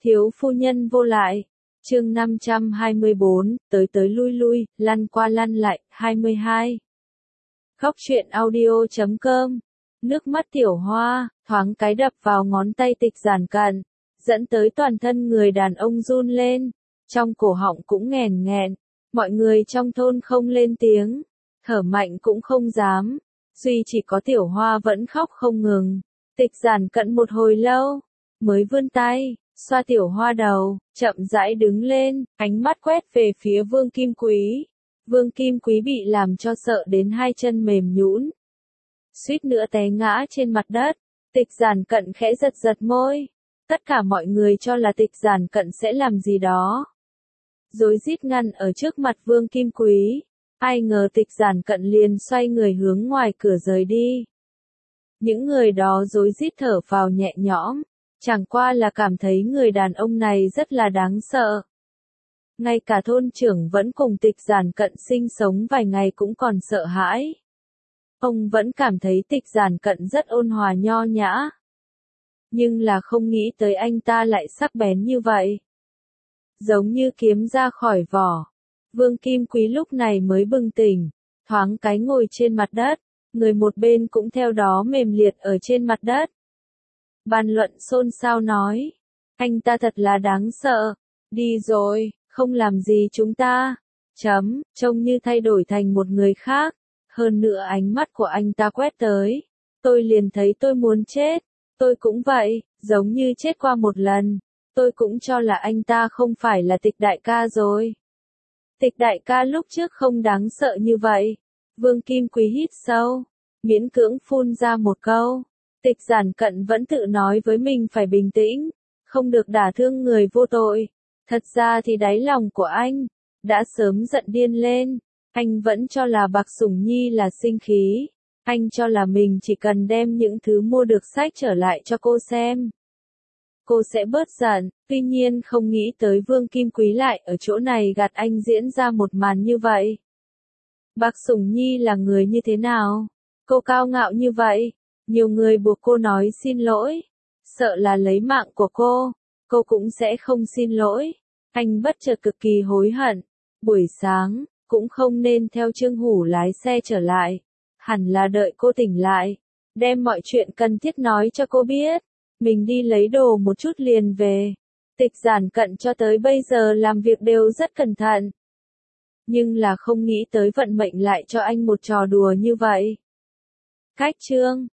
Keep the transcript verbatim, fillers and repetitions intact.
Thiếu phu nhân vô lại. Chương năm trăm hai mươi bốn, tới tới lui lui, lăn qua lăn lại, hai mươi hai. Khóc chuyện audio chấm com. Nước mắt Tiểu Hoa, thoáng cái đập vào ngón tay Tịch Giản Cận, dẫn tới toàn thân người đàn ông run lên, trong cổ họng cũng nghẹn nghẹn, mọi người trong thôn không lên tiếng, thở mạnh cũng không dám, duy chỉ có Tiểu Hoa vẫn khóc không ngừng. Tịch Giản Cận một hồi lâu, mới vươn tay, xoa Tiểu Hoa đầu, chậm rãi đứng lên, ánh mắt quét về phía Vương Kim Quý. Vương Kim Quý bị làm cho sợ đến hai chân mềm nhũn, suýt nữa té ngã trên mặt đất. Tịch Giản Cận khẽ giật giật môi. Tất cả mọi người cho là Tịch Giản Cận sẽ làm gì đó rối rít ngăn ở trước mặt Vương Kim Quý. Ai ngờ Tịch Giản Cận liền xoay người hướng ngoài cửa rời đi. Những người đó rối rít thở phào nhẹ nhõm, chẳng qua là cảm thấy người đàn ông này rất là đáng sợ. Ngay cả thôn trưởng vẫn cùng Tịch Giản Cận sinh sống vài ngày cũng còn sợ hãi. Ông vẫn cảm thấy Tịch Giản Cận rất ôn hòa nho nhã. Nhưng là không nghĩ tới anh ta lại sắc bén như vậy. Giống như kiếm ra khỏi vỏ. Vương Kim Quý lúc này mới bừng tỉnh, thoáng cái ngồi trên mặt đất, người một bên cũng theo đó mềm liệt ở trên mặt đất. Bàn luận xôn xao nói, anh ta thật là đáng sợ, đi rồi, không làm gì chúng ta, chấm, trông như thay đổi thành một người khác, hơn nữa ánh mắt của anh ta quét tới, tôi liền thấy tôi muốn chết, tôi cũng vậy, giống như chết qua một lần, tôi cũng cho là anh ta không phải là Tịch đại ca rồi. Tịch đại ca lúc trước không đáng sợ như vậy. Vương Kim Quý hít sâu, miễn cưỡng phun ra một câu. Tịch Giản Cận vẫn tự nói với mình phải bình tĩnh, không được đả thương người vô tội. Thật ra thì đáy lòng của anh đã sớm giận điên lên. Anh vẫn cho là Bạc Sủng Nhi là sinh khí. Anh cho là mình chỉ cần đem những thứ mua được sách trở lại cho cô xem, cô sẽ bớt giận. Tuy nhiên không nghĩ tới Vương Kim Quý lại ở chỗ này gạt anh diễn ra một màn như vậy. Bạc Sủng Nhi là người như thế nào? Cô cao ngạo như vậy, nhiều người buộc cô nói xin lỗi, sợ là lấy mạng của cô, cô cũng sẽ không xin lỗi. Anh bất chợt cực kỳ hối hận, buổi sáng cũng không nên theo Trương Hủ lái xe trở lại, hẳn là đợi cô tỉnh lại, đem mọi chuyện cần thiết nói cho cô biết, mình đi lấy đồ một chút liền về. Tịch Giản Cận cho tới bây giờ làm việc đều rất cẩn thận, nhưng là không nghĩ tới vận mệnh lại cho anh một trò đùa như vậy. Cách chương